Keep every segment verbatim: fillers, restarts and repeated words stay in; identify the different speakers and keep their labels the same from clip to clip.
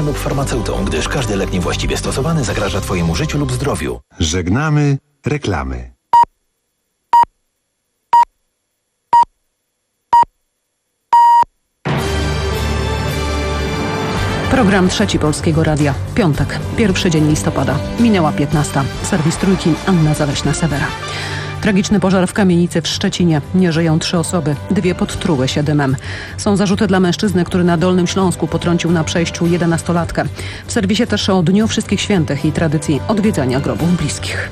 Speaker 1: lekarzem lub farmaceutą, gdyż każdy lek niewłaściwie stosowany zagraża Twojemu życiu lub zdrowiu.
Speaker 2: Żegnamy reklamy.
Speaker 3: Program Trzeci Polskiego Radia. Piątek, pierwszy dzień listopada. Minęła piętnasta. Serwis Trójki, Anna Zaleśna-Sewera. Tragiczny pożar w kamienicy w Szczecinie. Nie żyją trzy osoby. Dwie podtruły się dymem. Są zarzuty dla mężczyzny, który na Dolnym Śląsku potrącił na przejściu jedenastolatkę. W serwisie też o Dniu Wszystkich Świętych i tradycji odwiedzania grobów bliskich.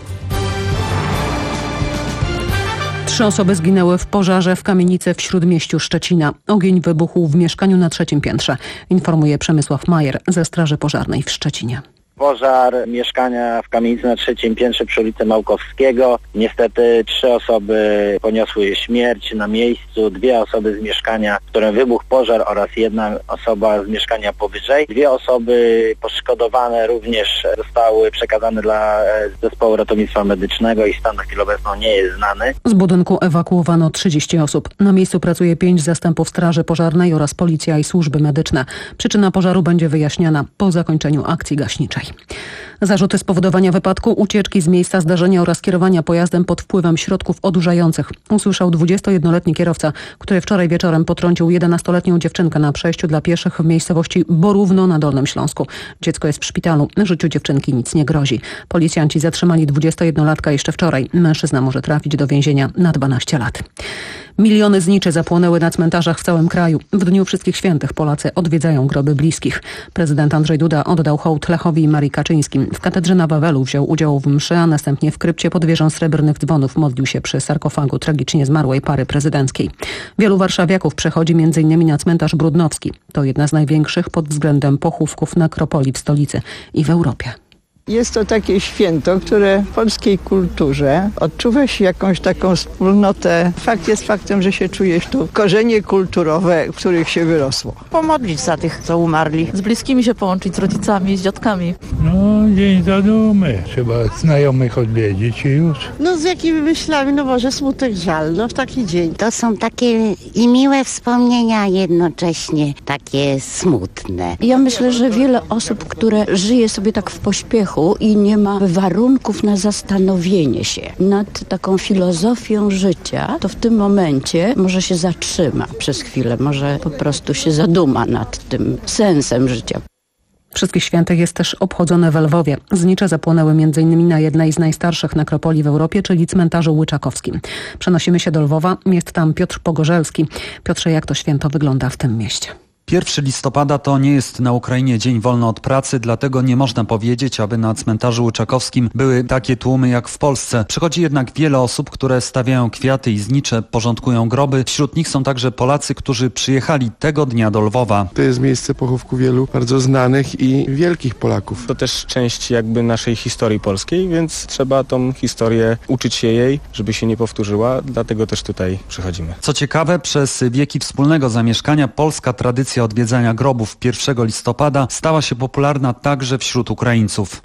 Speaker 3: Trzy osoby zginęły w pożarze w kamienicy w Śródmieściu Szczecina. Ogień wybuchł w mieszkaniu na trzecim piętrze, informuje Przemysław Majer ze Straży Pożarnej w Szczecinie.
Speaker 4: Pożar mieszkania w kamienicy na trzecim piętrze przy ulicy Małkowskiego. Niestety trzy osoby poniosły śmierć na miejscu, dwie osoby z mieszkania, w którym wybuchł pożar oraz jedna osoba z mieszkania powyżej. Dwie osoby poszkodowane również zostały przekazane dla zespołu ratownictwa medycznego i stan na chwilę obecną nie jest znany.
Speaker 3: Z budynku ewakuowano trzydzieści osób. Na miejscu pracuje pięć zastępów Straży Pożarnej oraz policja i służby medyczne. Przyczyna pożaru będzie wyjaśniana po zakończeniu akcji gaśniczej. Zarzuty spowodowania wypadku, ucieczki z miejsca zdarzenia oraz kierowania pojazdem pod wpływem środków odurzających usłyszał dwudziestojednoletni kierowca, który wczoraj wieczorem potrącił jedenastoletnią dziewczynkę na przejściu dla pieszych w miejscowości Borówno na Dolnym Śląsku. Dziecko jest w szpitalu. Życiu dziewczynki nic nie grozi. Policjanci zatrzymali dwudziestojednolatka jeszcze wczoraj. Mężczyzna może trafić do więzienia na dwanaście lat. Miliony zniczy zapłonęły na cmentarzach w całym kraju. W Dniu Wszystkich Świętych Polacy odwiedzają groby bliskich. Prezydent Andrzej Duda oddał hołd Lechowi i Marii Kaczyńskim. W katedrze na Wawelu wziął udział w mszy, a następnie w krypcie pod wieżą Srebrnych Dzwonów modlił się przy sarkofagu tragicznie zmarłej pary prezydenckiej. Wielu warszawiaków przechodzi między innymi na cmentarz Brudnowski. To jedna z największych pod względem pochówków nekropolii w stolicy i w Europie.
Speaker 5: Jest to takie święto, które w polskiej kulturze odczuwa się jakąś taką wspólnotę. Fakt jest faktem, że się czujesz tu korzenie kulturowe, w których się wyrosło.
Speaker 6: Pomodlić za tych, co umarli. Z bliskimi się połączyć, z rodzicami, z dziadkami.
Speaker 7: No, dzień zadumy. Trzeba znajomych odwiedzić i już.
Speaker 8: No z jakimi myślami, no może smutek, żal, no w taki dzień.
Speaker 9: To są takie i miłe wspomnienia, jednocześnie takie smutne.
Speaker 10: Ja myślę, że wiele osób, które żyje sobie tak w pośpiechu i nie ma warunków na zastanowienie się nad taką filozofią życia, to w tym momencie może się zatrzyma przez chwilę, może po prostu się zaduma nad tym sensem życia.
Speaker 3: Wszystkich Świętych jest też obchodzone w Lwowie. Znicze zapłonęły między innymi na jednej z najstarszych nekropolii w Europie, czyli cmentarzu Łyczakowskim. Przenosimy się do Lwowa. Jest tam Piotr Pogorzelski. Piotrze, jak to święto wygląda w tym mieście?
Speaker 11: pierwszego listopada to nie jest na Ukrainie dzień wolny od pracy, dlatego nie można powiedzieć, aby na cmentarzu Łyczakowskim były takie tłumy jak w Polsce. Przychodzi jednak wiele osób, które stawiają kwiaty i znicze, porządkują groby. Wśród nich są także Polacy, którzy przyjechali tego dnia do Lwowa.
Speaker 12: To jest miejsce pochówku wielu bardzo znanych i wielkich Polaków.
Speaker 13: To też część jakby naszej historii polskiej, więc trzeba tą historię uczyć się jej, żeby się nie powtórzyła, dlatego też tutaj przychodzimy.
Speaker 11: Co ciekawe, przez wieki wspólnego zamieszkania polska tradycja odwiedzania grobów pierwszego listopada stała się popularna także wśród Ukraińców.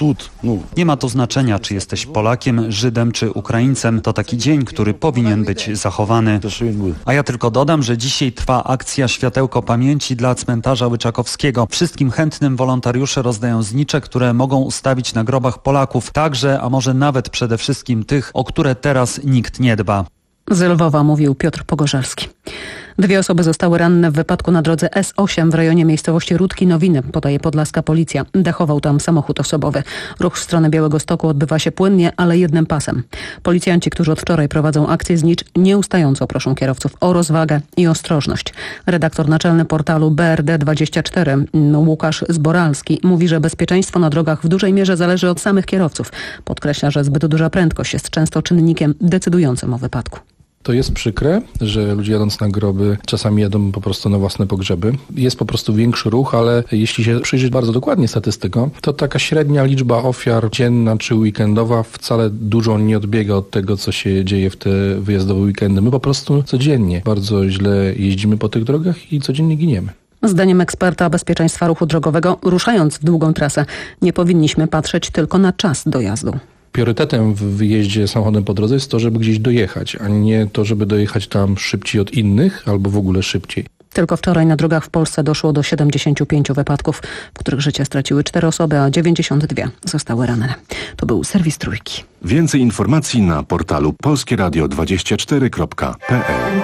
Speaker 11: Nie ma to znaczenia, czy jesteś Polakiem, Żydem czy Ukraińcem. To taki dzień, który powinien być zachowany. A ja tylko dodam, że dzisiaj trwa akcja Światełko Pamięci dla cmentarza Łyczakowskiego. Wszystkim chętnym wolontariusze rozdają znicze, które mogą ustawić na grobach Polaków. Także, a może nawet przede wszystkim tych, o które teraz nikt nie dba.
Speaker 3: Z Lwowa mówił Piotr Pogorzelski. Dwie osoby zostały ranne w wypadku na drodze S osiem w rejonie miejscowości Rudki Nowiny, podaje podlaska policja. Dechował tam samochód osobowy. Ruch w stronę Białegostoku odbywa się płynnie, ale jednym pasem. Policjanci, którzy od wczoraj prowadzą akcję znicz, nieustająco proszą kierowców o rozwagę i ostrożność. Redaktor naczelny portalu B R D dwadzieścia cztery Łukasz Zboralski mówi, że bezpieczeństwo na drogach w dużej mierze zależy od samych kierowców. Podkreśla, że zbyt duża prędkość jest często czynnikiem decydującym o wypadku.
Speaker 14: To jest przykre, że ludzie jadąc na groby czasami jadą po prostu na własne pogrzeby. Jest po prostu większy ruch, ale jeśli się przyjrzeć bardzo dokładnie statystykom, to taka średnia liczba ofiar dzienna czy weekendowa wcale dużo nie odbiega od tego, co się dzieje w te wyjazdowe weekendy. My po prostu codziennie bardzo źle jeździmy po tych drogach i codziennie giniemy.
Speaker 3: Zdaniem eksperta bezpieczeństwa ruchu drogowego, ruszając w długą trasę, nie powinniśmy patrzeć tylko na czas dojazdu.
Speaker 14: Priorytetem w wyjeździe samochodem po drodze jest to, żeby gdzieś dojechać, a nie to, żeby dojechać tam szybciej od innych albo w ogóle szybciej.
Speaker 3: Tylko wczoraj na drogach w Polsce doszło do siedemdziesięciu pięciu wypadków, w których życie straciły cztery osoby, a dziewięćdziesiąt dwie zostały ranne. To był serwis Trójki.
Speaker 2: Więcej informacji na portalu polskie radio dwadzieścia cztery kropka p l.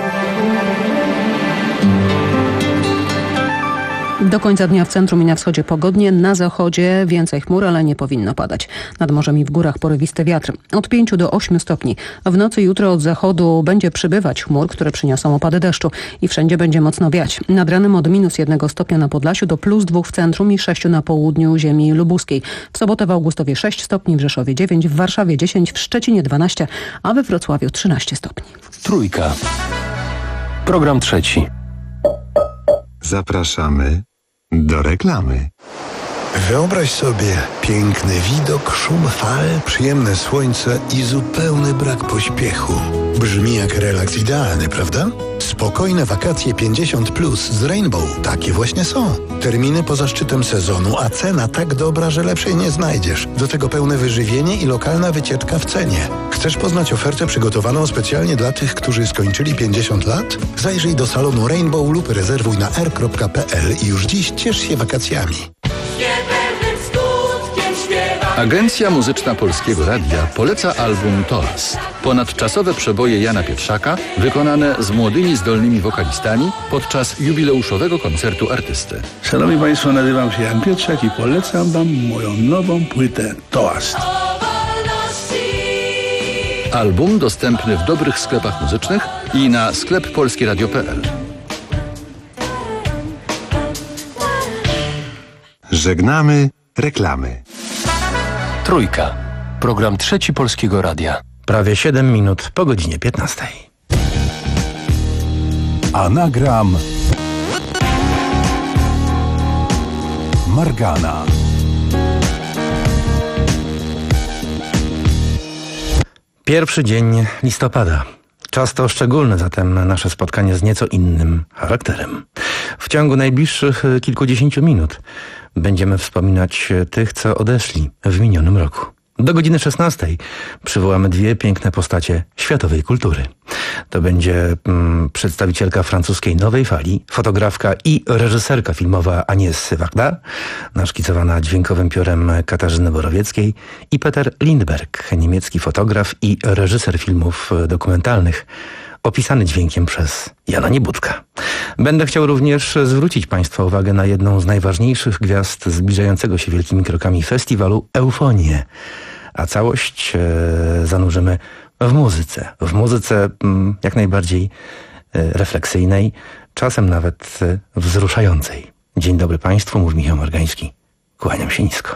Speaker 3: Do końca dnia w centrum i na wschodzie pogodnie, na zachodzie więcej chmur, ale nie powinno padać. Nad morzem i w górach porywisty wiatr. Od pięciu do ośmiu stopni. W nocy jutro od zachodu będzie przybywać chmur, które przyniosą opady deszczu i wszędzie będzie mocno wiać. Nad ranem od minus jednego stopnia na Podlasiu do plus dwóch w centrum i sześciu na południu ziemi lubuskiej. W sobotę w Augustowie sześć stopni, w Rzeszowie dziewięć, w Warszawie dziesięć, w Szczecinie dwanaście, a we Wrocławiu trzynaście stopni.
Speaker 1: Trójka. Program trzeci.
Speaker 2: Zapraszamy do reklamy.
Speaker 15: Wyobraź sobie piękny widok, szum fal, przyjemne słońce i zupełny brak pośpiechu. Brzmi jak relaks idealny, prawda? Spokojne wakacje pięćdziesiąt plus z Rainbow. Takie właśnie są. Terminy poza szczytem sezonu, a cena tak dobra, że lepszej nie znajdziesz. Do tego pełne wyżywienie i lokalna wycieczka w cenie. Chcesz poznać ofertę przygotowaną specjalnie dla tych, którzy skończyli pięćdziesiąt lat? Zajrzyj do salonu Rainbow lub rezerwuj na r kropka p l i już dziś ciesz się wakacjami.
Speaker 16: Agencja Muzyczna Polskiego Radia poleca album Toast. Ponadczasowe przeboje Jana Pietrzaka wykonane z młodymi, zdolnymi wokalistami podczas jubileuszowego koncertu artysty.
Speaker 17: Szanowni Państwo, nazywam się Jan Pietrzak i polecam Wam moją nową płytę Toast.
Speaker 16: Album dostępny w dobrych sklepach muzycznych i na sklep polskieradio kropka p l.
Speaker 2: Żegnamy reklamy.
Speaker 1: Trójka. Program trzeci Polskiego Radia.
Speaker 18: Prawie siedem minut po godzinie piętnastej.
Speaker 2: Anagram Margana.
Speaker 18: Pierwszy dzień listopada. Czas to szczególny, zatem nasze spotkanie z nieco innym charakterem. W ciągu najbliższych kilkudziesięciu minut będziemy wspominać tych, co odeszli w minionym roku. Do godziny szesnastej przywołamy dwie piękne postacie światowej kultury. To będzie mm, przedstawicielka francuskiej nowej fali, fotografka i reżyserka filmowa Agnès Varda, naszkicowana dźwiękowym piórem Katarzyny Borowieckiej, i Peter Lindbergh, niemiecki fotograf i reżyser filmów dokumentalnych, opisany dźwiękiem przez Jana Niebudka. Będę chciał również zwrócić Państwa uwagę na jedną z najważniejszych gwiazd zbliżającego się wielkimi krokami festiwalu Eufonię, a całość e, zanurzymy w muzyce. W muzyce m, jak najbardziej e, refleksyjnej, czasem nawet e, wzruszającej. Dzień dobry Państwu, mówi Michał Margański. Kłaniam się nisko.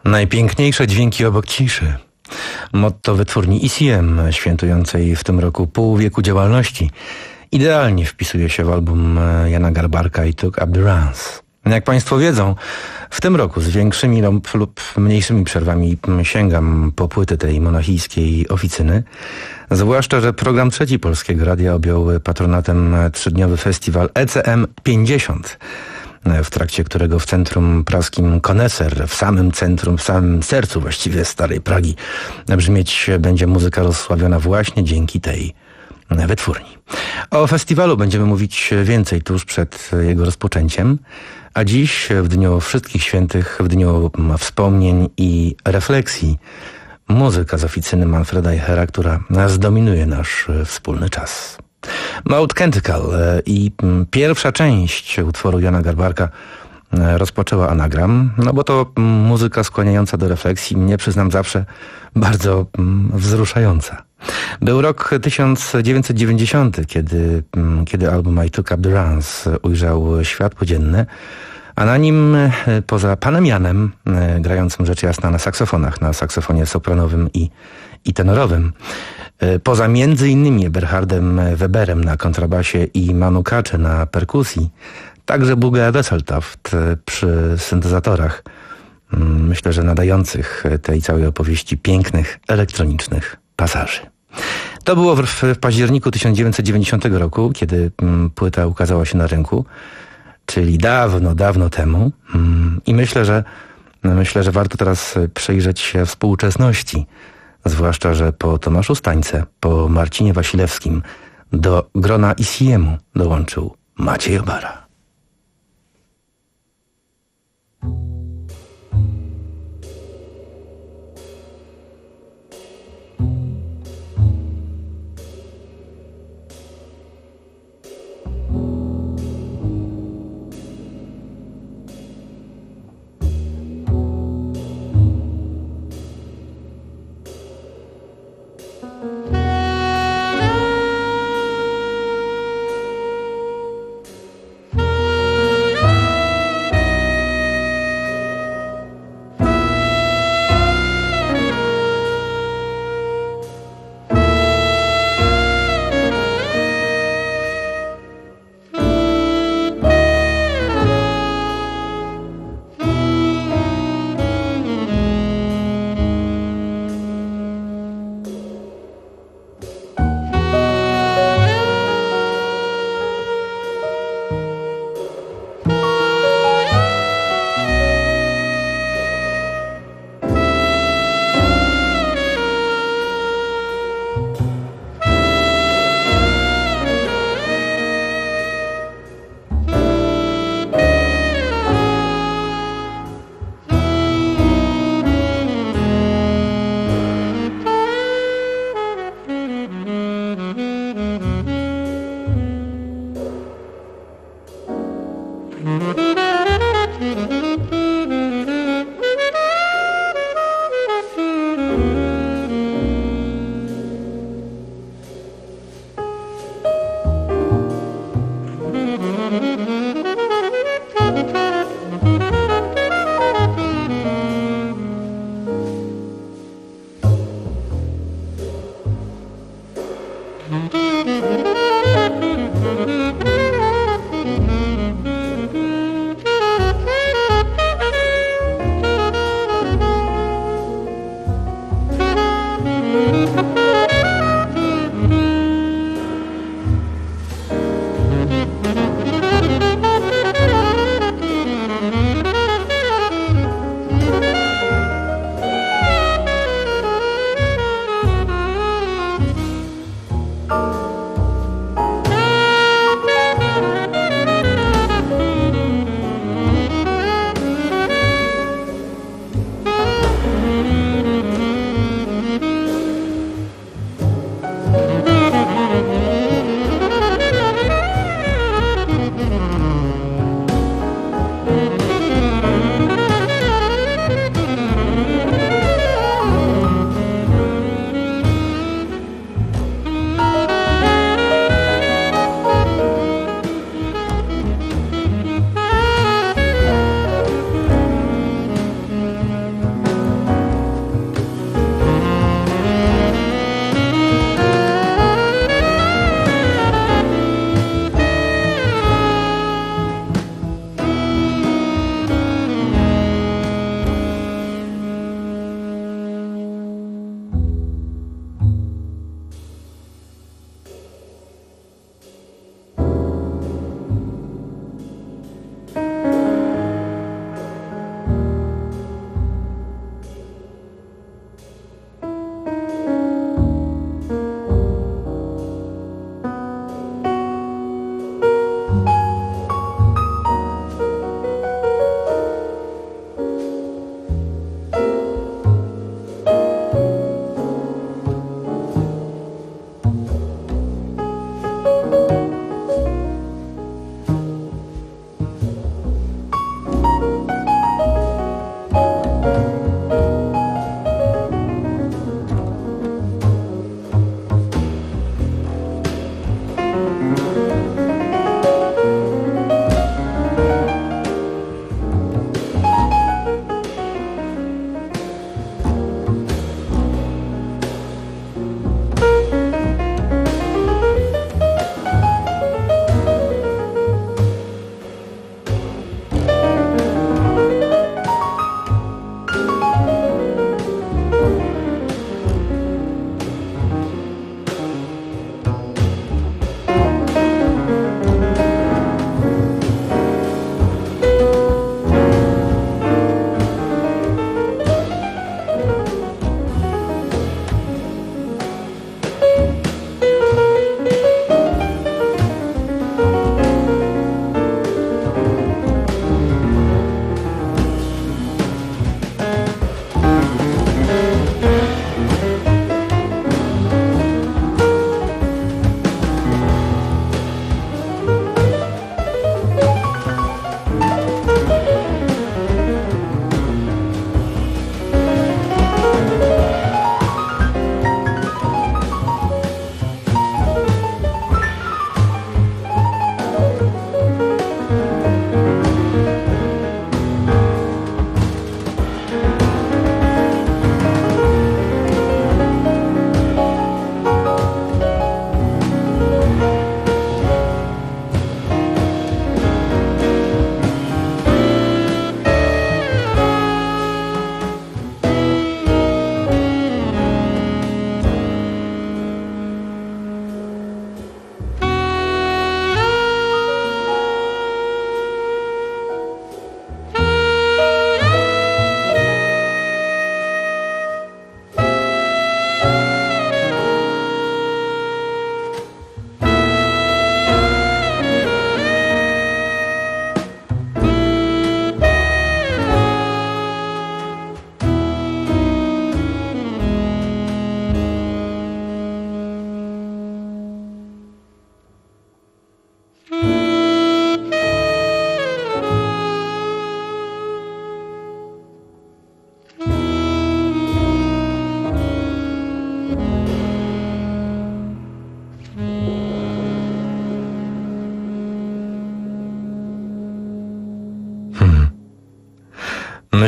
Speaker 18: Najpiękniejsze dźwięki obok ciszy. Motto wytwórni E C M, świętującej w tym roku pół wieku działalności, idealnie wpisuje się w album Jana Garbarka i Took Up the Runs. Jak Państwo wiedzą, w tym roku z większymi lub, lub mniejszymi przerwami sięgam po płyty tej monachijskiej oficyny, zwłaszcza że program Trzeci Polskiego Radia objął patronatem trzydniowy festiwal E C M pięćdziesiąt, w trakcie którego w centrum praskim Koneser, w samym centrum, w samym sercu właściwie Starej Pragi, brzmieć będzie muzyka rozsławiona właśnie dzięki tej wytwórni. O festiwalu będziemy mówić więcej tuż przed jego rozpoczęciem, a dziś, w Dniu Wszystkich Świętych, w Dniu Wspomnień i Refleksji, muzyka z oficyny Manfreda Eichera, która zdominuje nasz wspólny czas. Maud Canticle i pierwsza część utworu Jana Garbarka rozpoczęła anagram, no bo to muzyka skłaniająca do refleksji, mnie przyznam zawsze bardzo wzruszająca. Był rok tysiąc dziewięćset dziewięćdziesiąty, kiedy, kiedy album I Took Up the Runs ujrzał światło dzienne, a na nim poza panem Janem, grającym rzecz jasna na saksofonach, na saksofonie sopranowym i, i tenorowym, poza między innymi Eberhardem Weberem na kontrabasie i Manu Katché na perkusji, także Buga Wesseltoft przy syntezatorach, myślę, że nadających tej całej opowieści pięknych, elektronicznych pasaży. To było w, w październiku tysiąc dziewięćset dziewięćdziesiątego roku, kiedy m, płyta ukazała się na rynku, czyli dawno, dawno temu. Mm, I myślę, że myślę, że warto teraz przyjrzeć się współczesności, zwłaszcza, że po Tomaszu Stańce, po Marcinie Wasilewskim do grona E C M-u dołączył Maciej Obara.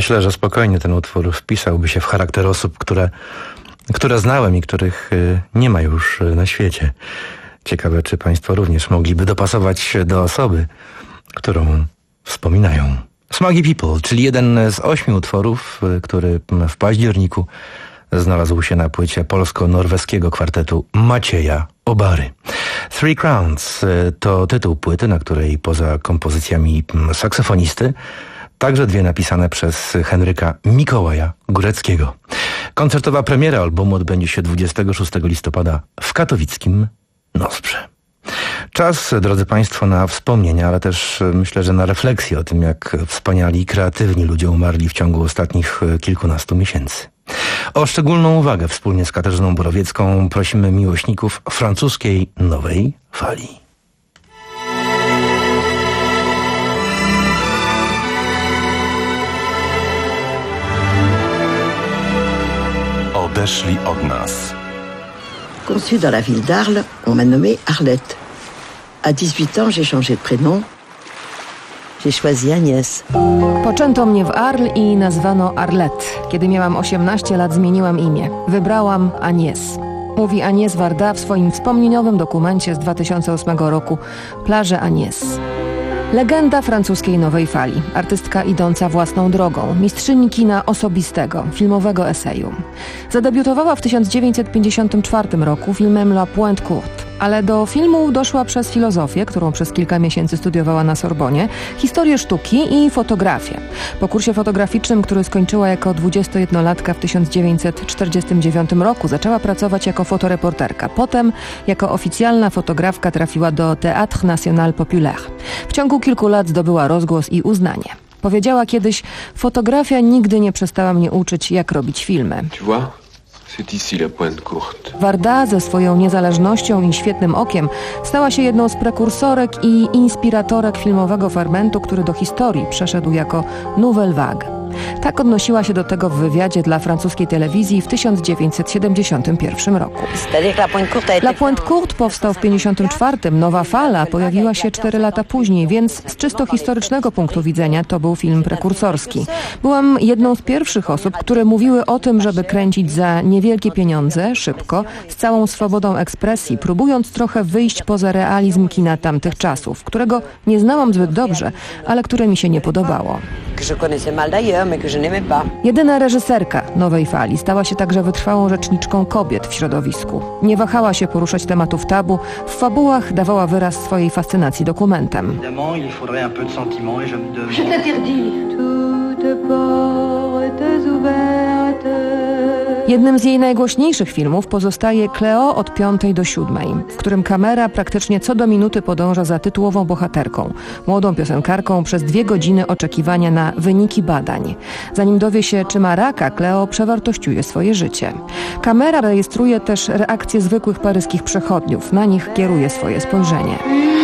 Speaker 18: Myślę, że spokojnie ten utwór wpisałby się w charakter osób, które, które znałem i których nie ma już na świecie. Ciekawe, czy państwo również mogliby dopasować się do osoby, którą wspominają. Smuggy People, czyli jeden z ośmiu utworów, który w październiku znalazł się na płycie polsko-norweskiego kwartetu Macieja Obary. Three Crowns to tytuł płyty, na której poza kompozycjami saksofonisty także dwie napisane przez Henryka Mikołaja Góreckiego. Koncertowa premiera albumu odbędzie się dwudziestego szóstego listopada w katowickim Nosprze. Czas, drodzy państwo, na wspomnienia, ale też myślę, że na refleksję o tym, jak wspaniali i kreatywni ludzie umarli w ciągu ostatnich kilkunastu miesięcy. O szczególną uwagę wspólnie z Katarzyną Borowiecką prosimy miłośników francuskiej nowej fali.
Speaker 2: Odeszli od nas.
Speaker 19: Conçue dans la ville d'Arles, on m'a nommée Arlette. À dix-huit ans, j'ai changé de prénom. J'ai choisi Agnès.
Speaker 20: Poczęto mnie w Arles i nazwano Arlette. Kiedy miałam osiemnaście lat, zmieniłam imię. Wybrałam Agnès. Mówi Agnès Varda w swoim wspomnieniowym dokumencie z dwa tysiące ósmego roku Plaże Agnès. Legenda francuskiej nowej fali. Artystka idąca własną drogą. Mistrzyni kina osobistego, filmowego eseju. Zadebiutowała w tysiąc dziewięćset pięćdziesiątym czwartym roku filmem La Pointe Courte. Ale do filmu doszła przez filozofię, którą przez kilka miesięcy studiowała na Sorbonie, historię sztuki i fotografię. Po kursie fotograficznym, który skończyła jako dwudziestojednolatka w tysiąc dziewięćset czterdziestym dziewiątym roku, zaczęła pracować jako fotoreporterka. Potem jako oficjalna fotografka trafiła do Théâtre National Populaire. W ciągu kilku lat zdobyła rozgłos i uznanie. Powiedziała kiedyś: fotografia nigdy nie przestała mnie uczyć, jak robić filmy.
Speaker 21: Tu vois? C'est ici la Pointe Courte.
Speaker 20: Varda ze swoją niezależnością i świetnym okiem stała się jedną z prekursorek i inspiratorek filmowego fermentu, który do historii przeszedł jako Nouvelle Vague. Tak odnosiła się do tego w wywiadzie dla francuskiej telewizji w tysiąc dziewięćset siedemdziesiątym pierwszym roku. La Pointe Courte powstał w pięćdziesiątym czwartym. Nowa fala pojawiła się cztery lata później, więc z czysto historycznego punktu widzenia to był film prekursorski. Byłam jedną z pierwszych osób, które mówiły o tym, żeby kręcić za niewielkie pieniądze, szybko, z całą swobodą ekspresji, próbując trochę wyjść poza realizm kina tamtych czasów, którego nie znałam zbyt dobrze, ale które mi się nie podobało. Jedyna reżyserka nowej fali stała się także wytrwałą rzeczniczką kobiet w środowisku. Nie wahała się poruszać tematów tabu, w fabułach dawała wyraz swojej fascynacji dokumentem. Jednym z jej najgłośniejszych filmów pozostaje Cleo od piątej do siódmej, w którym kamera praktycznie co do minuty podąża za tytułową bohaterką, młodą piosenkarką przez dwie godziny oczekiwania na wyniki badań. Zanim dowie się, czy ma raka, Cleo przewartościuje swoje życie. Kamera rejestruje też reakcje zwykłych paryskich przechodniów, na nich kieruje swoje spojrzenie.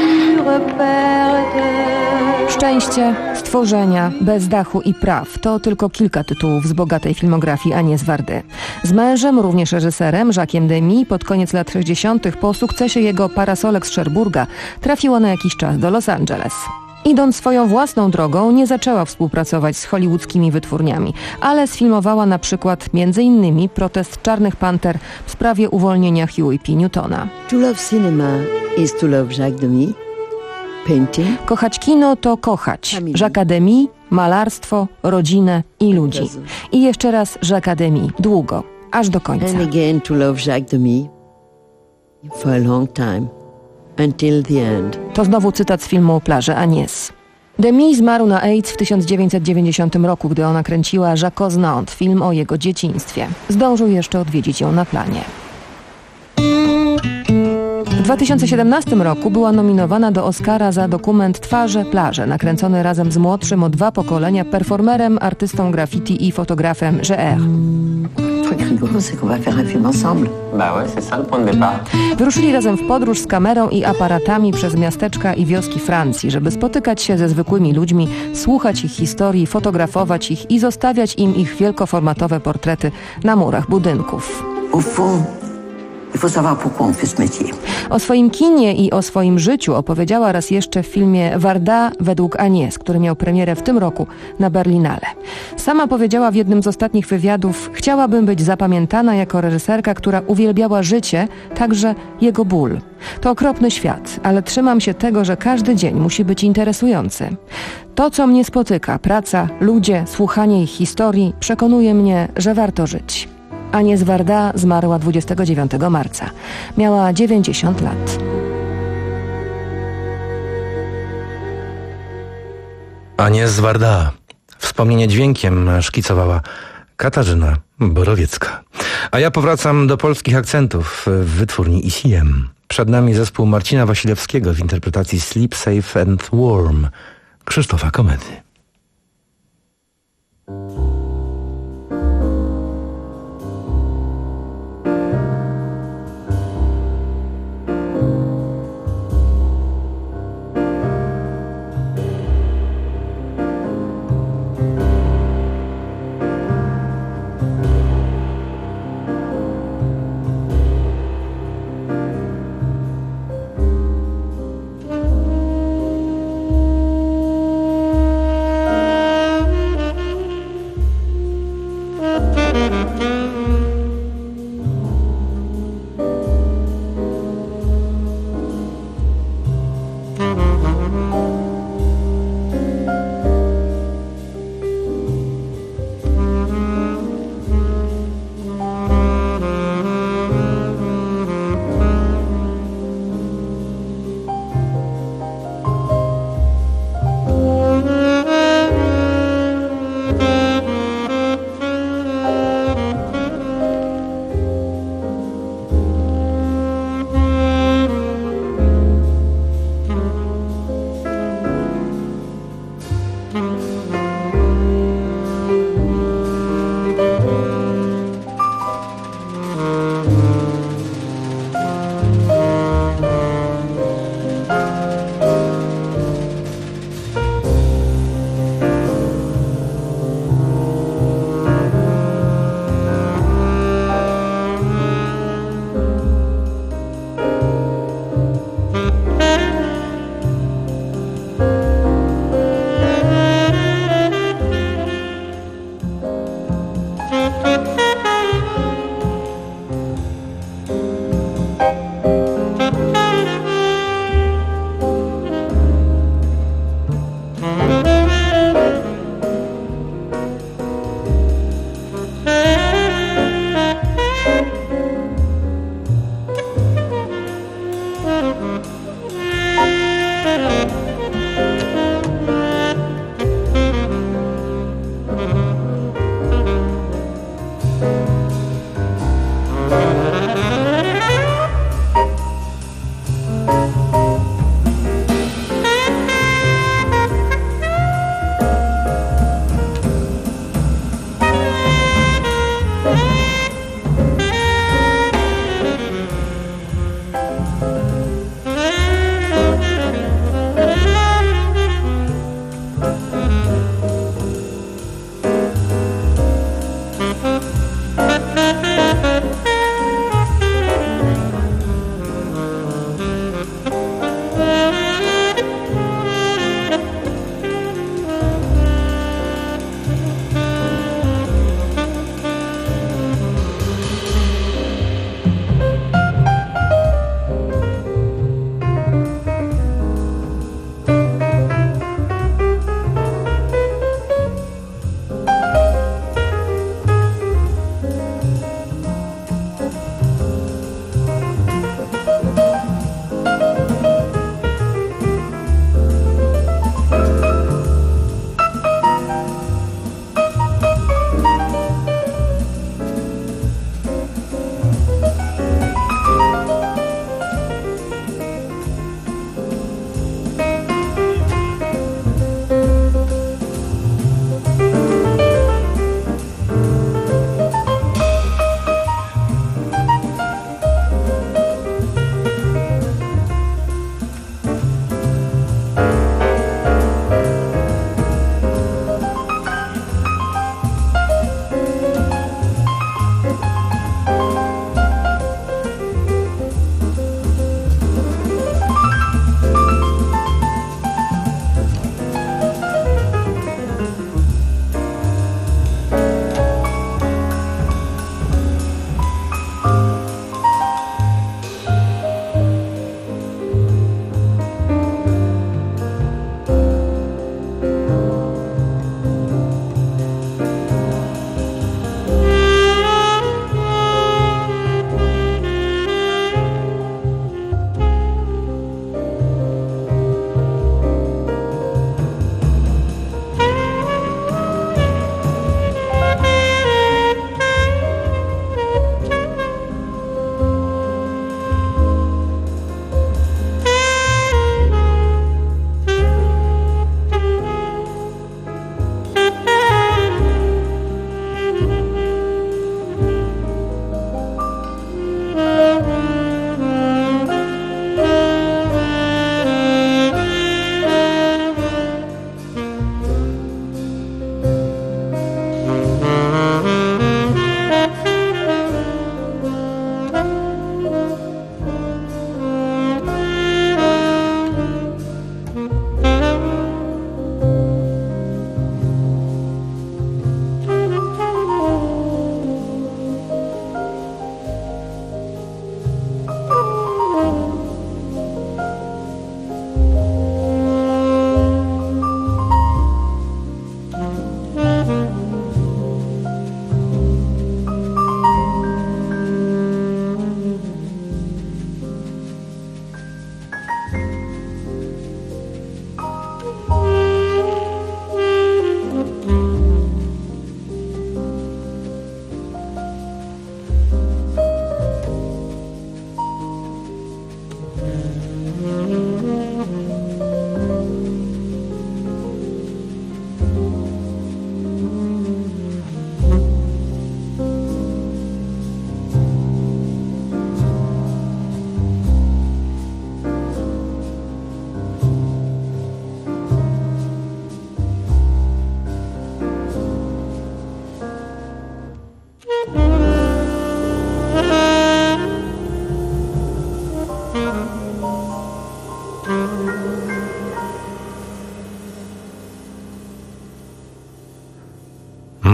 Speaker 20: Szczęście, stworzenia, bez dachu i praw to tylko kilka tytułów z bogatej filmografii Agnès Vardy. Z mężem, również reżyserem, Jacques'em Demy, pod koniec lat sześćdziesiątych po sukcesie jego Parasolek z Cherbourga trafiła na jakiś czas do Los Angeles. Idąc swoją własną drogą, nie zaczęła współpracować z hollywoodzkimi wytwórniami, ale sfilmowała na przykład między innymi protest Czarnych Panter w sprawie uwolnienia Huey P. Newtona.
Speaker 19: To love cinema is to love Jacques Demy. Painting.
Speaker 20: Kochać kino to kochać Jacques'a Demy, malarstwo, rodzinę i ludzi. I jeszcze raz Jacques'a Demy, długo, aż do końca.
Speaker 19: And again to love Jacques Demy for a long time, until the end.
Speaker 20: To znowu cytat z filmu Plaże Agnès. Demy zmarł na AIDS w tysiąc dziewięćset dziewięćdziesiątym roku, gdy ona kręciła Jacques Nantes, film o jego dzieciństwie. Zdążył jeszcze odwiedzić ją na planie. W dwa tysiące siedemnastym roku była nominowana do Oscara za dokument Twarze, plaże, nakręcony razem z młodszym o dwa pokolenia performerem, artystą graffiti i fotografem G R. Wyruszyli razem w podróż z kamerą i aparatami przez miasteczka i wioski Francji, żeby spotykać się ze zwykłymi ludźmi, słuchać ich historii, fotografować ich i zostawiać im ich wielkoformatowe portrety na murach budynków. O swoim kinie i o swoim życiu opowiedziała raz jeszcze w filmie Warda według Agnès, który miał premierę w tym roku na Berlinale. Sama powiedziała w jednym z ostatnich wywiadów: chciałabym być zapamiętana jako reżyserka, która uwielbiała życie, także jego ból. To okropny świat, ale trzymam się tego, że każdy dzień musi być interesujący. To, co mnie spotyka, praca, ludzie, słuchanie ich historii, przekonuje mnie, że warto żyć. Agnès Varda zmarła dwudziestego dziewiątego marca. Miała dziewięćdziesiąt lat.
Speaker 18: Agnès Varda. Wspomnienie dźwiękiem szkicowała Katarzyna Borowiecka. A ja powracam do polskich akcentów w wytwórni I C M. Przed nami zespół Marcina Wasilewskiego w interpretacji Sleep Safe and Warm Krzysztofa Komedy.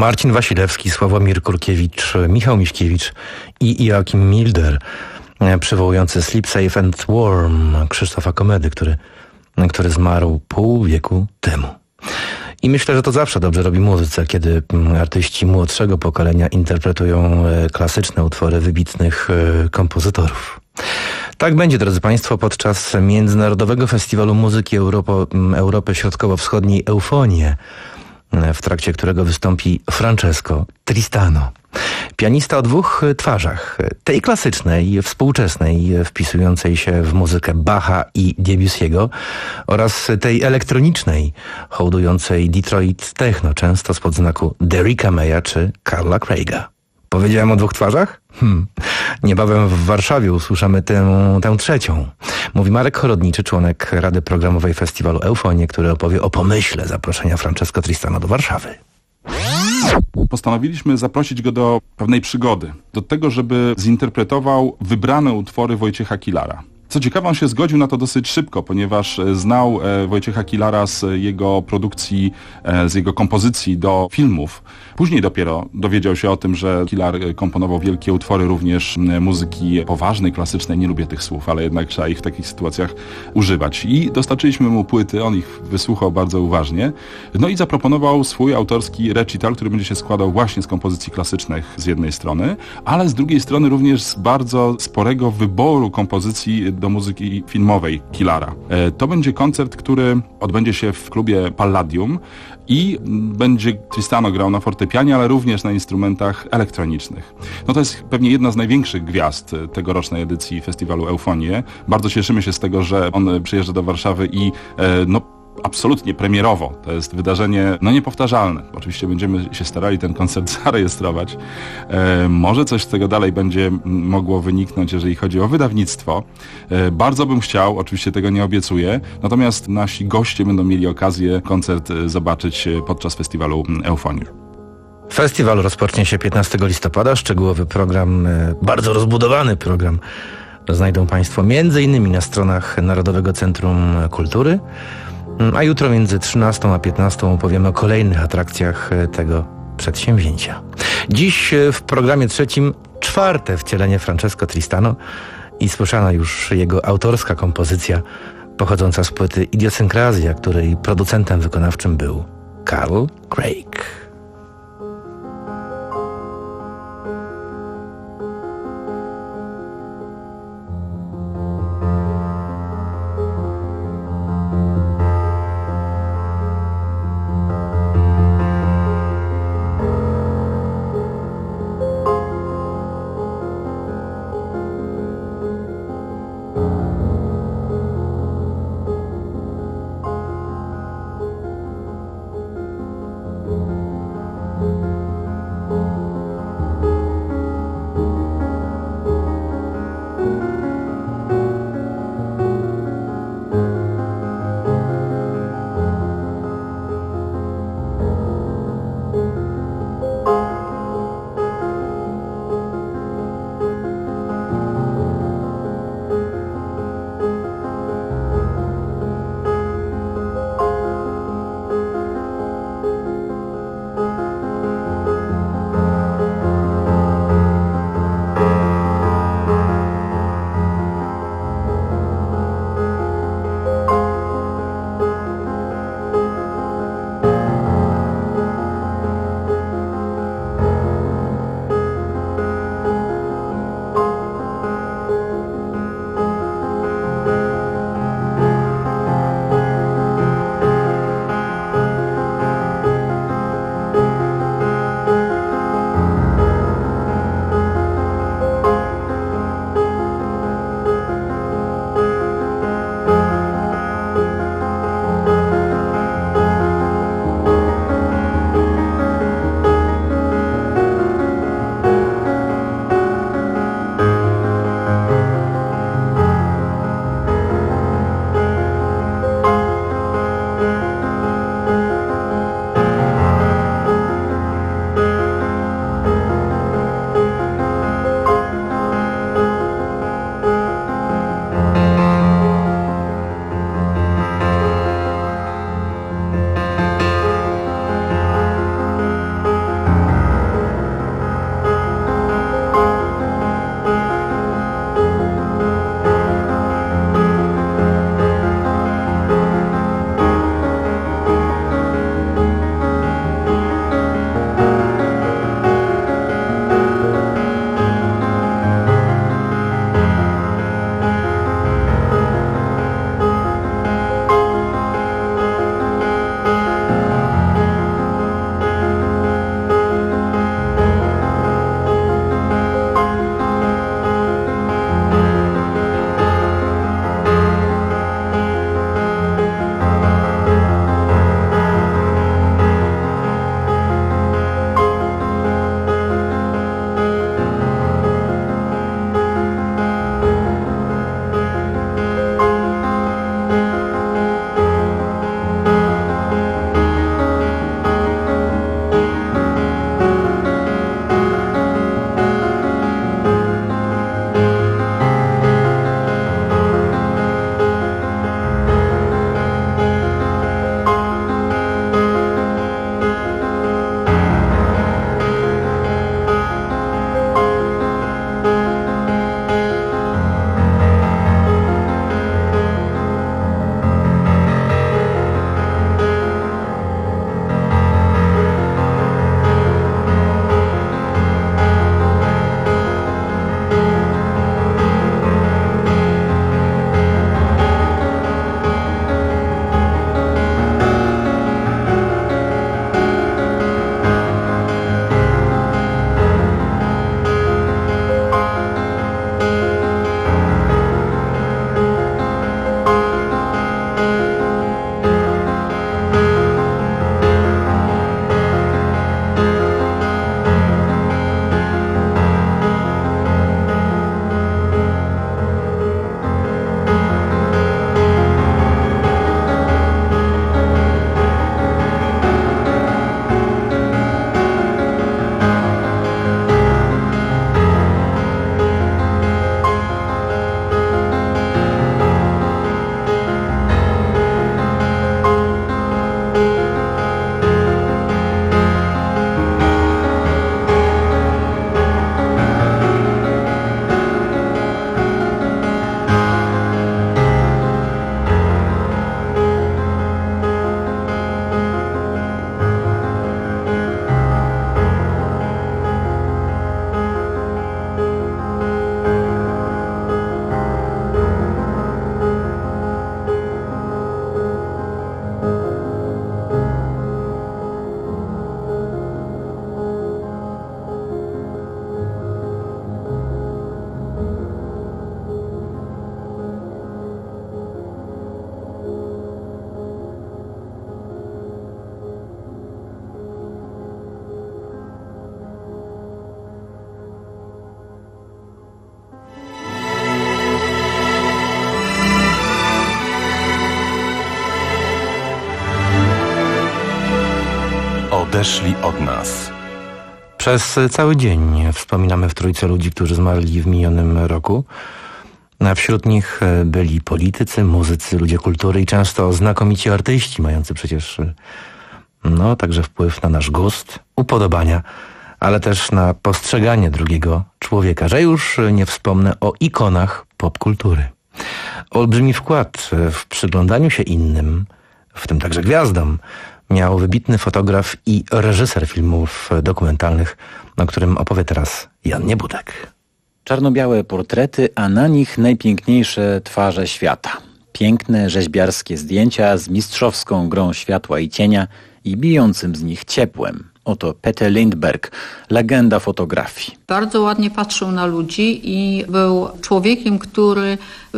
Speaker 18: Marcin Wasilewski, Sławomir Kurkiewicz, Michał Miśkiewicz i Joachim Milder, przywołujący Sleep Safe and Warm Krzysztofa Komedy, który, który zmarł pół wieku temu. I myślę, że to zawsze dobrze robi muzyce, kiedy artyści młodszego pokolenia interpretują klasyczne utwory wybitnych kompozytorów. Tak będzie, drodzy Państwo, podczas Międzynarodowego Festiwalu Muzyki Europo, Europy Środkowo-Wschodniej Eufonie, w trakcie którego wystąpi Francesco Tristano. Pianista o dwóch twarzach, tej klasycznej, współczesnej, wpisującej się w muzykę Bacha i Debussy'ego oraz tej elektronicznej, hołdującej Detroit techno, często spod znaku Derricka Maya czy Carla Craiga. Powiedziałem o dwóch twarzach? Hmm. Niebawem w Warszawie usłyszymy tę, tę trzecią. Mówi Marek Chorodniczy, członek Rady Programowej Festiwalu Eufonie, który opowie o pomyśle zaproszenia Francesco Tristano do Warszawy.
Speaker 4: Postanowiliśmy zaprosić go do pewnej przygody. Do tego, żeby zinterpretował wybrane utwory Wojciecha Kilara. Co ciekawe, on się zgodził na to dosyć szybko, ponieważ znał Wojciecha Kilara z jego produkcji, z jego kompozycji do filmów. Później dopiero dowiedział się o tym, że Kilar komponował wielkie utwory również muzyki poważnej, klasycznej. Nie lubię tych słów, ale jednak trzeba ich w takich sytuacjach używać. I dostarczyliśmy mu płyty, on ich wysłuchał bardzo uważnie. No i zaproponował swój autorski recital, który będzie się składał właśnie z kompozycji klasycznych z jednej strony, ale z drugiej strony również z bardzo sporego wyboru kompozycji do muzyki filmowej Kilara. To będzie koncert, który odbędzie się w klubie Palladium i będzie Tristano grał na fortepianie, ale również na instrumentach elektronicznych. No to jest pewnie jedna z największych gwiazd tegorocznej edycji festiwalu Eufonie. Bardzo cieszymy się z tego, że on przyjeżdża do Warszawy i no absolutnie premierowo. To jest wydarzenie no niepowtarzalne. Oczywiście będziemy się starali ten koncert zarejestrować. E, może coś z tego dalej będzie mogło wyniknąć, jeżeli chodzi o wydawnictwo. E, bardzo bym chciał, oczywiście tego nie obiecuję, natomiast nasi goście będą mieli okazję koncert zobaczyć podczas festiwalu Eufonii.
Speaker 18: Festiwal rozpocznie się piętnastego listopada. Szczegółowy program, bardzo rozbudowany program znajdą Państwo między innymi na stronach Narodowego Centrum Kultury. A jutro między trzynastą a piętnastą opowiemy o kolejnych atrakcjach tego przedsięwzięcia. Dziś w programie trzecim czwarte wcielenie Francesco Tristano i słyszana już jego autorska kompozycja pochodząca z płyty Idiosynkrazja, której producentem wykonawczym był Carl Craig.
Speaker 22: Thank you.
Speaker 2: odeszli od nas.
Speaker 18: Przez cały dzień wspominamy w Trójce ludzi, którzy zmarli w minionym roku. A wśród nich byli politycy, muzycy, ludzie kultury i często znakomici artyści, mający przecież no także wpływ na nasz gust, upodobania, ale też na postrzeganie drugiego człowieka, że już nie wspomnę o ikonach popkultury. Olbrzymi wkład w przyglądaniu się innym, w tym także gwiazdom, miał wybitny fotograf i reżyser filmów dokumentalnych, o którym opowie teraz Jan Niebudek.
Speaker 5: Czarno-białe portrety, a na nich najpiękniejsze twarze świata. Piękne, rzeźbiarskie zdjęcia z mistrzowską grą światła i cienia i bijącym z nich ciepłem. Oto Peter Lindbergh, legenda fotografii.
Speaker 22: Bardzo ładnie patrzył na ludzi i był człowiekiem, który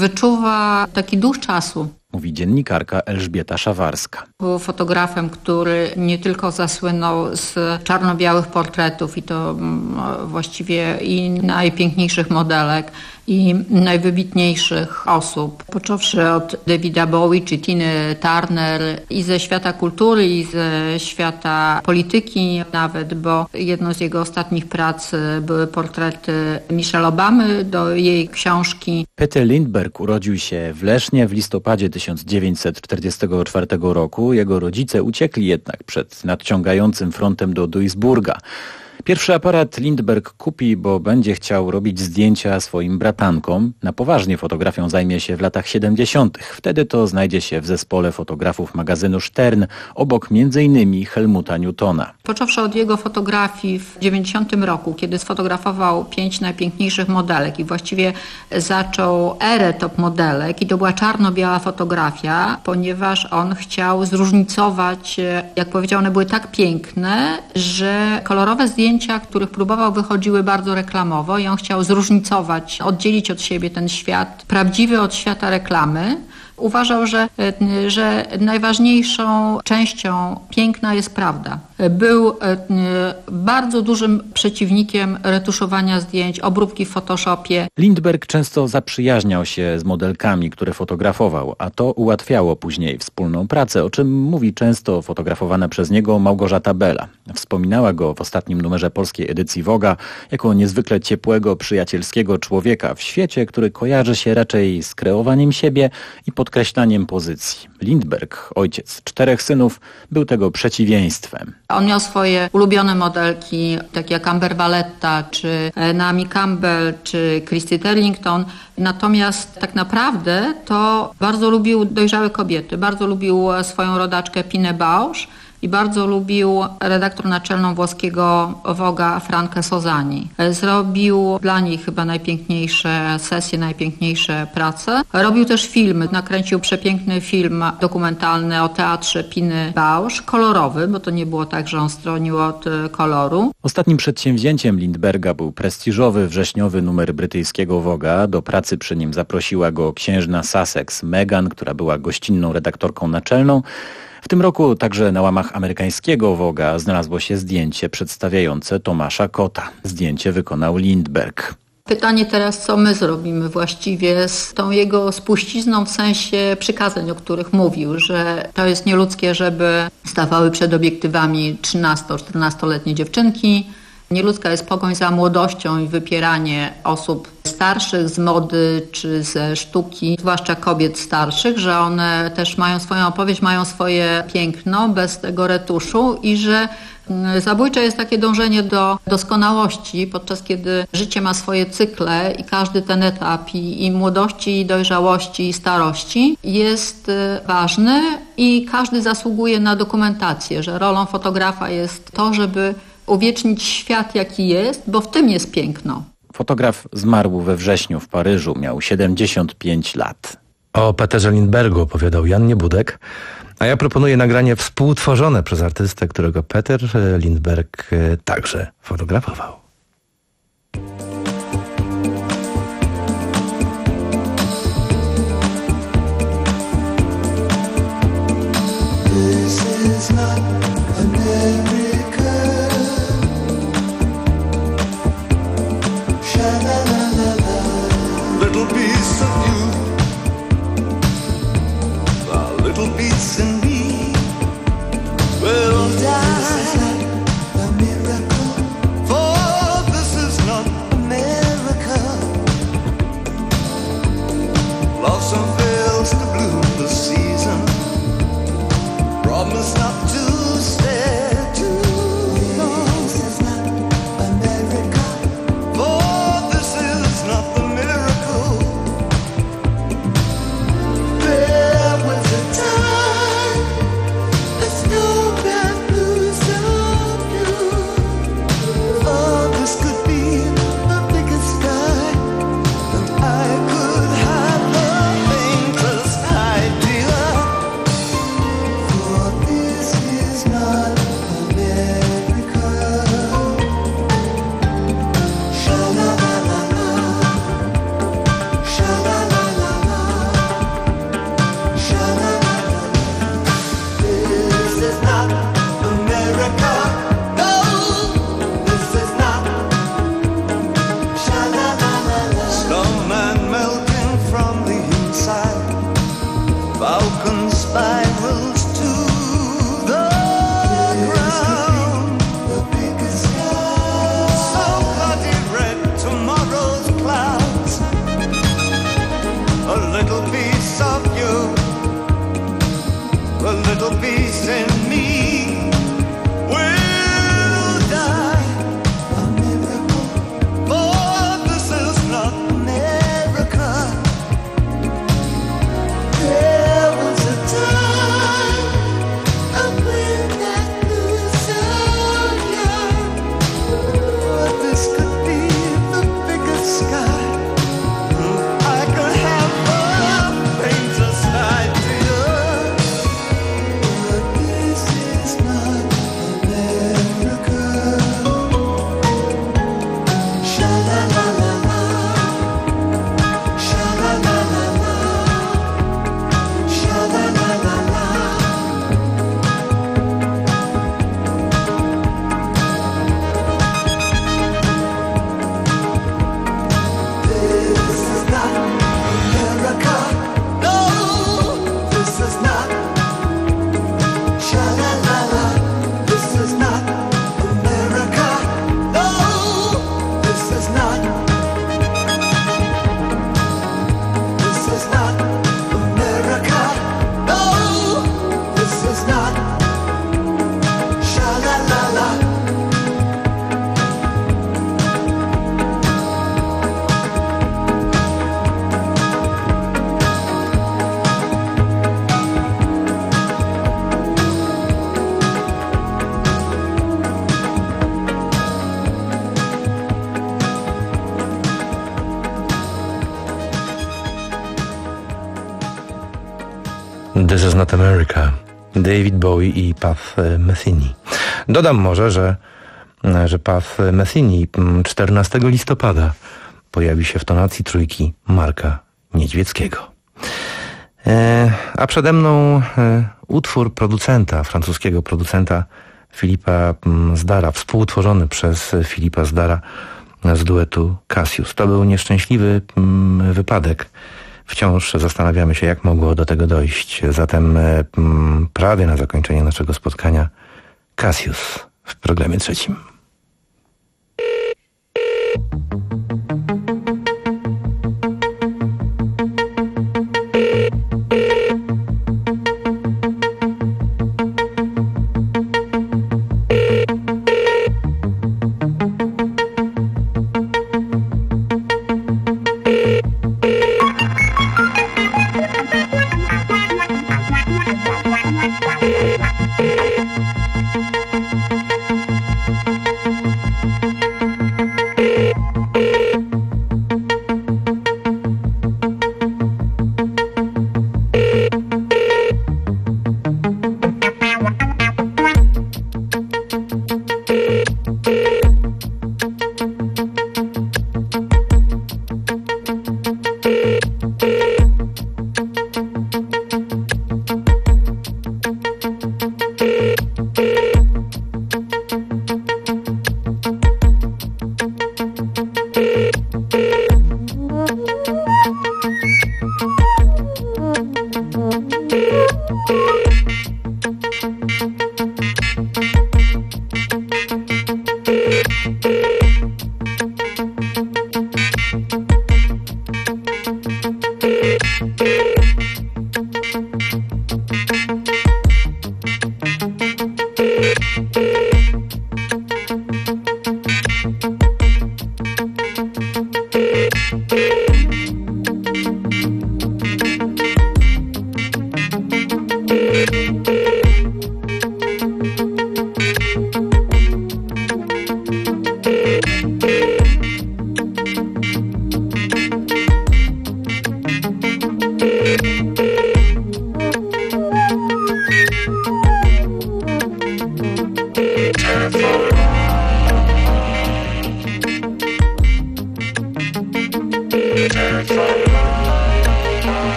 Speaker 22: wyczuwa taki duch czasu.
Speaker 5: Mówi dziennikarka Elżbieta Szawarska.
Speaker 22: Był fotografem, który nie tylko zasłynął z czarno-białych portretów i to właściwie i najpiękniejszych modelek i najwybitniejszych osób, począwszy od Davida Bowie czy Tiny Turner i ze świata kultury i ze świata polityki nawet, bo jedną z jego ostatnich prac były portrety Michelle Obamy do jej książki.
Speaker 5: Peter Lindbergh urodził się w Lesznie w listopadzie tysiąc dziewięćset czterdziestego czwartego roku. Jego rodzice uciekli jednak przed nadciągającym frontem do Duisburga. Pierwszy aparat Lindbergh kupi, bo będzie chciał robić zdjęcia swoim bratankom. Na poważnie fotografią zajmie się w latach siedemdziesiątych. Wtedy to znajdzie się w zespole fotografów magazynu Stern, obok między innymi Helmuta Newtona.
Speaker 22: Począwszy od jego fotografii w dziewięćdziesiątym roku, kiedy sfotografował pięć najpiękniejszych modelek i właściwie zaczął erę top modelek i to była czarno-biała fotografia, ponieważ on chciał zróżnicować, jak powiedział, one były tak piękne, że kolorowe zdjęcia, których próbował, wychodziły bardzo reklamowo i on chciał zróżnicować, oddzielić od siebie ten świat prawdziwy od świata reklamy. Uważał, że, że najważniejszą częścią piękna jest prawda. Był bardzo dużym przeciwnikiem retuszowania zdjęć, obróbki w Photoshopie.
Speaker 5: Lindbergh często zaprzyjaźniał się z modelkami, które fotografował, a to ułatwiało później wspólną pracę, o czym mówi często fotografowana przez niego Małgorzata Bela. Wspominała go w ostatnim numerze polskiej edycji Vogue'a jako niezwykle ciepłego, przyjacielskiego człowieka w świecie, który kojarzy się raczej z kreowaniem siebie i podkreślaniem pozycji. Lindbergh, ojciec czterech synów, był tego przeciwieństwem.
Speaker 22: On miał swoje ulubione modelki, takie jak Amber Valletta, czy Naomi Campbell, czy Christy Turlington. Natomiast tak naprawdę to bardzo lubił dojrzałe kobiety. Bardzo lubił swoją rodaczkę Pinę Bausch i bardzo lubił redaktor naczelną włoskiego Vogue'a Frankę Sozani. Zrobił dla niej chyba najpiękniejsze sesje, najpiękniejsze prace. Robił też filmy. Nakręcił przepiękny film dokumentalny o teatrze Piny Bausch, kolorowy, bo to nie było tak, że on stronił od koloru.
Speaker 5: Ostatnim przedsięwzięciem Lindbergha był prestiżowy wrześniowy numer brytyjskiego Vogue'a. Do pracy przy nim zaprosiła go księżna Sussex Meghan, która była gościnną redaktorką naczelną. W tym roku także na łamach amerykańskiego Vogue'a znalazło się zdjęcie przedstawiające Tomasza Kota. Zdjęcie wykonał Lindbergh.
Speaker 22: Pytanie teraz, co my zrobimy właściwie z tą jego spuścizną w sensie przykazań, o których mówił, że to jest nieludzkie, żeby stawały przed obiektywami trzynasto-czternastoletnie dziewczynki. Nieludzka jest pogoń za młodością i wypieranie osób starszych z mody czy ze sztuki, zwłaszcza kobiet starszych, że one też mają swoją opowieść, mają swoje piękno bez tego retuszu i że zabójcze jest takie dążenie do doskonałości, podczas kiedy życie ma swoje cykle i każdy ten etap i, i młodości, i dojrzałości, i starości jest ważny i każdy zasługuje na dokumentację, że rolą fotografa jest to, żeby uwiecznić świat jaki jest, bo w tym jest piękno.
Speaker 5: Fotograf zmarł we wrześniu w Paryżu, miał siedemdziesiąt pięć lat.
Speaker 18: O Peterze Lindberghu opowiadał Jan Niebudek, a ja proponuję nagranie współtworzone przez artystę, którego Peter Lindbergh także fotografował.
Speaker 23: This is not America. Sha-la-la-la-la. Little piece of you, a little piece in me will die. piece of you, a little piece in me will die. A miracle, but this is not America. There was a time up in that blue zone. Oh, this could be the biggest sky I could have a painter's idea. But this is not America. Sha-la-la-la-la, sha-la-la-la-la, sha-la-la-la-la. This is not America. No, this is not. Sha-la-la-la. This is not America. No, this is not. This is not America. No, this is not. Sha-la-la-la.
Speaker 18: This is not America. David Bowie i Pat Metheny. Dodam może, że, że Pat Metheny czternastego listopada pojawi się w tonacji trójki Marka Niedźwieckiego. E, a przede mną e, utwór producenta, francuskiego producenta Filipa Zdara, współtworzony przez Filipa Zdara z duetu Cassius. To był nieszczęśliwy mm, wypadek. Wciąż zastanawiamy się, jak mogło do tego dojść. Zatem mm, prawie na zakończenie naszego spotkania Cassius w programie trzecim.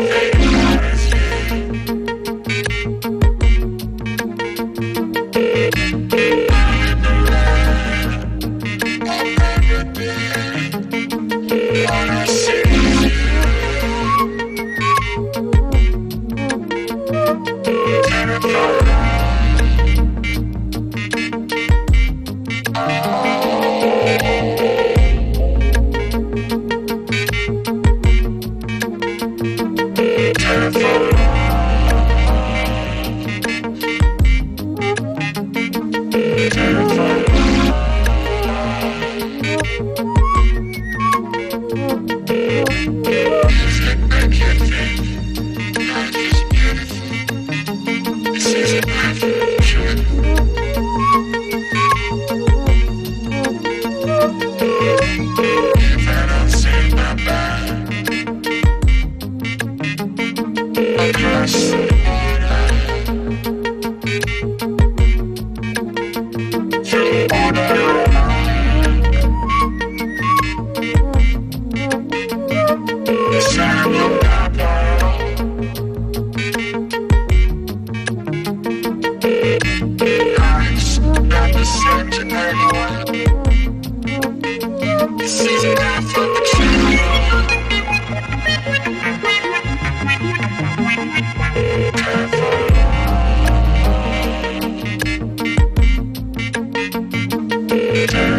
Speaker 23: Thank you.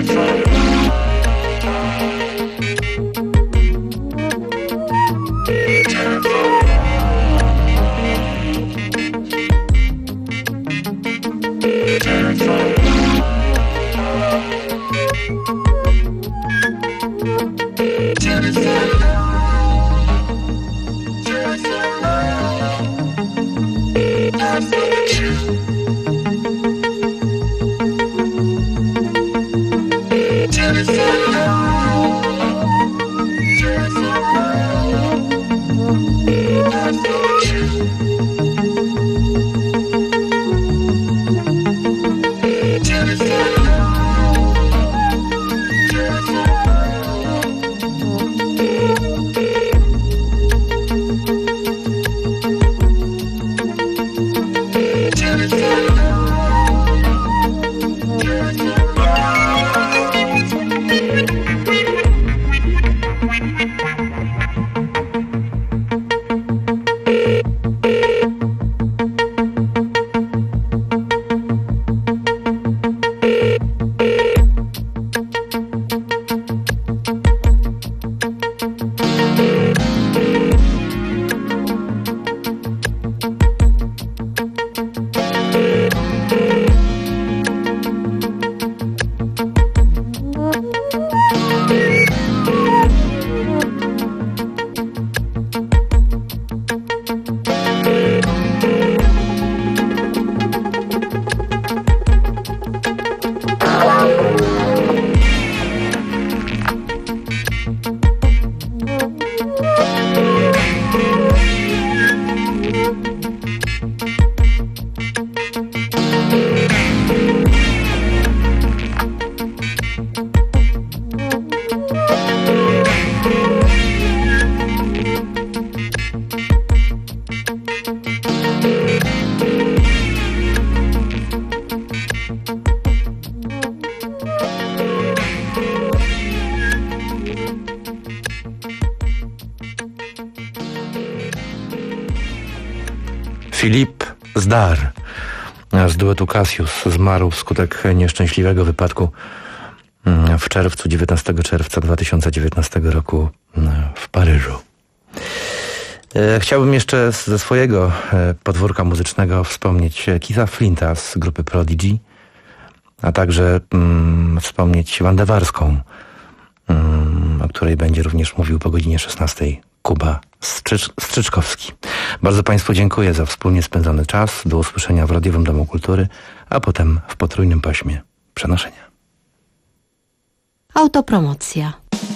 Speaker 18: Filip Zdar z duetu Cassius zmarł wskutek nieszczęśliwego wypadku w czerwcu, dziewiętnastego czerwca dwa tysiące dziewiętnastego roku w Paryżu. Chciałbym jeszcze ze swojego podwórka muzycznego wspomnieć Keitha Flinta z grupy Prodigy, a także mm, wspomnieć Wandę Warską, mm, o której będzie również mówił po godzinie szesnastej Kuba Strzycz- Strzyczkowski. Bardzo Państwu dziękuję za wspólnie spędzony czas. Do usłyszenia w Radiowym Domu Kultury, a potem w potrójnym paśmie przenoszenia.
Speaker 6: Autopromocja.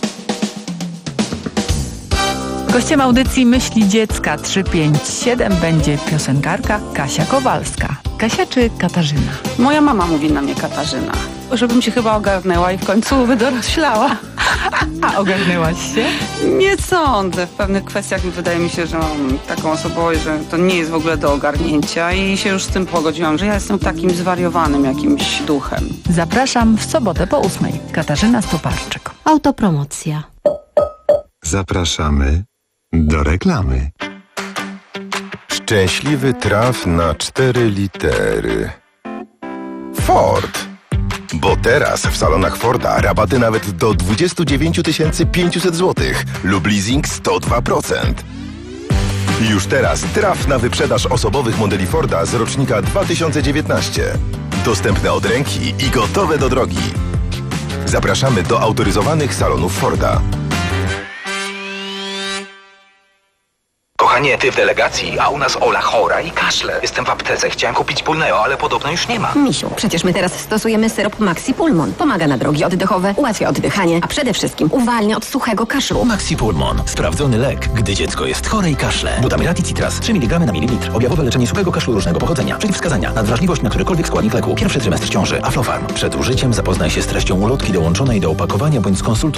Speaker 7: Gościem audycji Myśli Dziecka trzysta pięćdziesiąt siedem będzie piosenkarka Kasia Kowalska. Kasia czy Katarzyna?
Speaker 8: Moja mama mówi na mnie Katarzyna. Żebym się chyba ogarnęła i w końcu wydoroślała.
Speaker 7: A ogarnęłaś się?
Speaker 8: Nie sądzę. W pewnych kwestiach wydaje mi się, że mam taką osobowość, że to nie jest w ogóle do ogarnięcia i się już z tym pogodziłam, że ja jestem takim zwariowanym jakimś duchem.
Speaker 7: Zapraszam w sobotę po ósmej. Katarzyna Stoparczyk.
Speaker 6: Autopromocja.
Speaker 24: Zapraszamy do reklamy. Szczęśliwy traf na cztery litery. Ford. Bo teraz w salonach Forda rabaty nawet do dwadzieścia dziewięć tysięcy pięćset złotych lub leasing sto dwa procent. Już teraz traf na wyprzedaż osobowych modeli Forda z rocznika dwa tysiące dziewiętnastego. Dostępne od ręki i gotowe do drogi. Zapraszamy do autoryzowanych salonów Forda.
Speaker 1: Kochanie, ty w delegacji, a u nas Ola chora i kaszle. Jestem w aptece, chciałem kupić Pulneo, ale podobno już nie ma.
Speaker 25: Misiu, przecież my teraz stosujemy syrop Maxi Pulmon. Pomaga na drogi oddechowe, ułatwia oddychanie, a przede wszystkim uwalnia od suchego kaszlu.
Speaker 1: Maxi Pulmon. Sprawdzony lek, gdy dziecko jest chore i kaszle. Butamiraty Citras, trzy miligramy na mililitr. Objawowe leczenie suchego kaszlu różnego pochodzenia. Przeciwwskazania. Nadwrażliwość na którykolwiek składnik leku. Pierwszy trymestr ciąży. Aflofarm. Przed użyciem zapoznaj się z treścią ulotki dołączonej do opakowania bądź skonsultuj